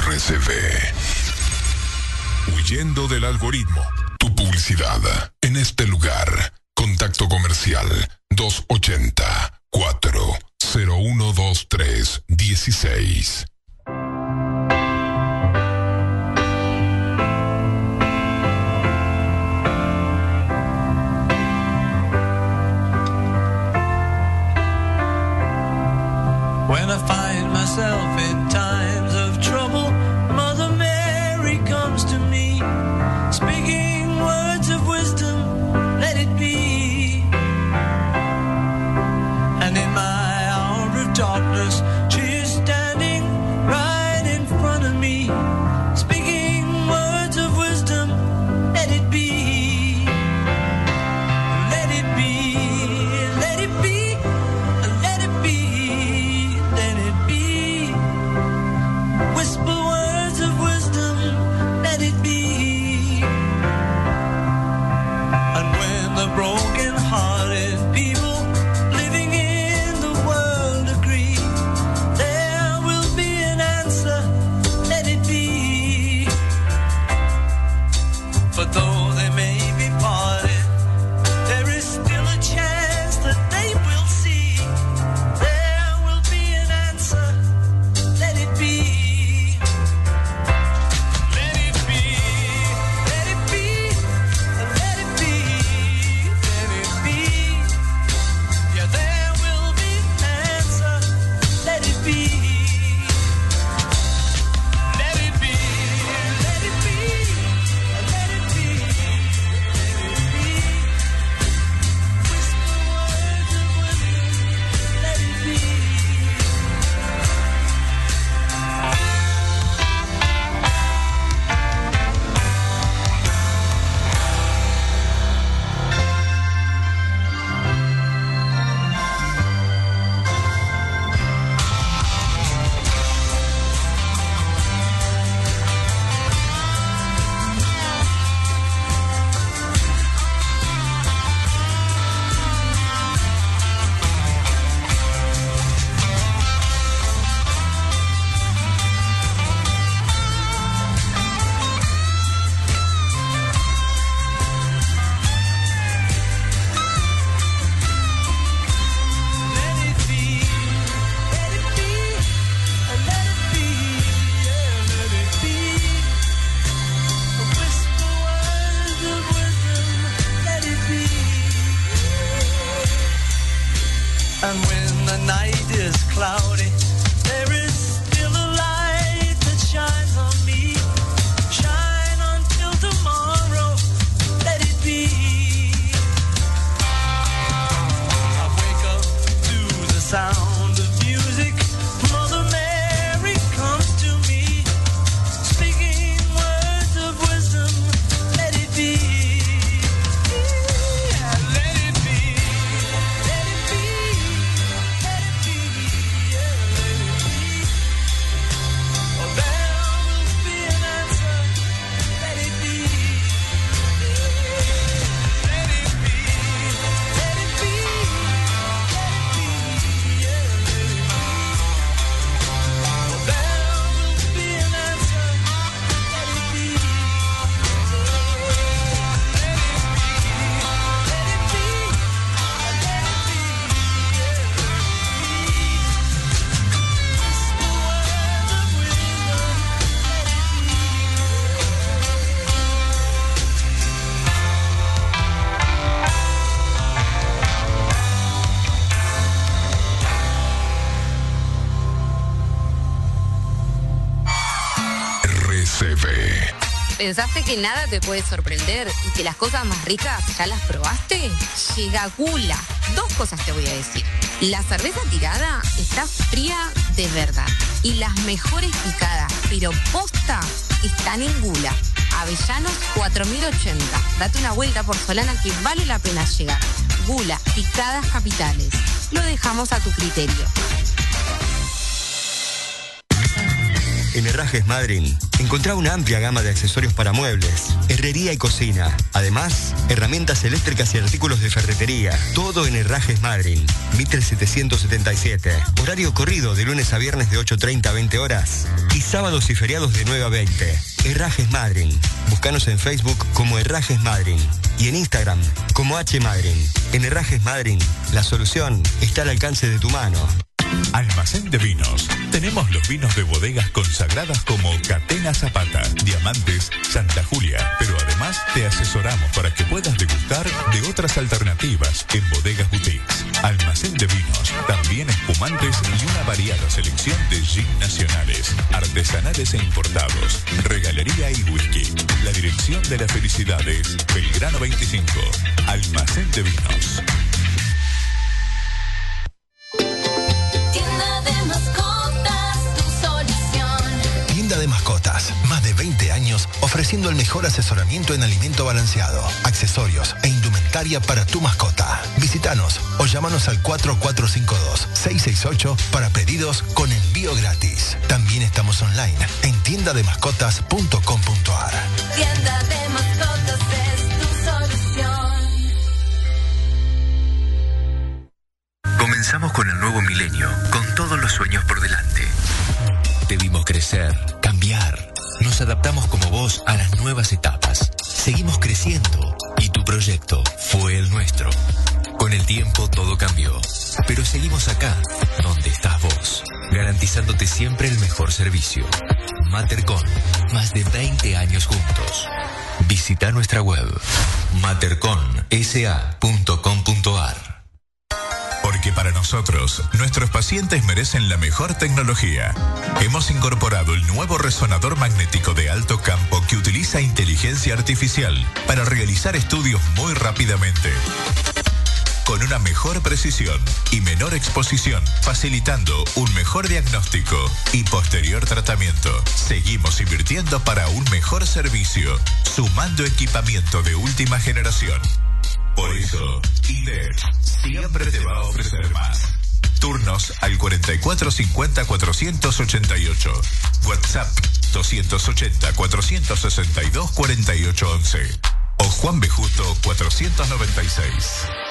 RCV. Huyendo del algoritmo. Tu publicidad en este lugar. Contacto comercial 280-4012316. When I find myself in times of trouble, Mother Mary comes to me, speaking words of wisdom, let it be. And in my hour of darkness, she is standing right in front of me, speaking words of wisdom, let it be. Let it be, let it be, let it be. Let it be. Whisper words of wisdom, let it be. And when the broken-hearted people living in the world agree, there will be an answer, let it be. For though they may be parted, there is still a chance that they will see. There will be an answer, let it be. Let it be, let it be, let it be, let it be. Yeah, there will be an answer, let it be. Let it be, let it be, let it be, let it be. Whisper words of wisdom, let it be. Let it be, let it be, let it be, yeah, let it be. Whisper words of wisdom, let it be. And when the night is cloudy, there is still a light that shines on me. Shine until tomorrow, let it be. I wake up to the sound of music. Mother Mary comes to me, speaking words of wisdom, let it be. Yeah, let it be, let it be, let it be, yeah, let it be. Oh, there will be an answer, let it be. Let it be, let it be, let it be, yeah, let it be. Oh, there will be an answer, let it be. Let it be, let it be, let it be, yeah, let it be. Whisper words of wisdom, let it be. RCV. ¿Pensaste que nada te puede sorprender y que las cosas más ricas ya las probaste? Llega Gula. Dos cosas te voy a decir. La cerveza tirada está fría de verdad. Y las mejores picadas, pero posta, están en Gula. Avellanos 4080. Date una vuelta por Solana que vale la pena llegar. Gula, picadas capitales. Lo dejamos a tu criterio. En Herrajes Madryn, encontrá una amplia gama de accesorios para muebles, herrería y cocina. Además, herramientas eléctricas y artículos de ferretería. Todo en Herrajes Madryn, Mitre 777. Horario corrido de lunes a viernes de 8:30 a 20 horas y sábados y feriados de 9 a 20. Herrajes Madryn. Búscanos en Facebook como Herrajes Madryn y en Instagram como H Madryn. En Herrajes Madryn, la solución está al alcance de tu mano. Almacén de vinos. Tenemos los vinos de bodegas consagradas como Catena Zapata, Diamantes, Santa Julia, pero además te asesoramos para que puedas degustar de otras alternativas en bodegas boutiques. Almacén de vinos, también espumantes y una variada selección de gin nacionales, artesanales e importados, regalería y whisky. La dirección de la felicidad es Belgrano 25. Almacén de vinos. De mascotas, más de 20 años ofreciendo el mejor asesoramiento en alimento balanceado, accesorios e indumentaria para tu mascota. Visítanos o llámanos al 4452-668 para pedidos con envío gratis. También estamos online en tiendademascotas.com.ar. Tienda de mascotas es tu solución. Comenzamos con el nuevo milenio, con todos los sueños por delante. Te vimos crecer, cambiar. Nos adaptamos como vos a las nuevas etapas. Seguimos creciendo y tu proyecto fue el nuestro. Con el tiempo todo cambió, pero seguimos acá, donde estás vos, garantizándote siempre el mejor servicio. Matercon, más de 20 años juntos. Visita nuestra web materconsa.com.ar. Porque para nosotros, nuestros pacientes merecen la mejor tecnología. Hemos incorporado el nuevo resonador magnético de alto campo que utiliza inteligencia artificial para realizar estudios muy rápidamente. Con una mejor precisión y menor exposición, facilitando un mejor diagnóstico y posterior tratamiento. Seguimos invirtiendo para un mejor servicio, sumando equipamiento de última generación. Por eso, IDEC siempre te va a ofrecer más. Turnos al 4450-488. WhatsApp 280-462-4811. O Juan B. Justo 496.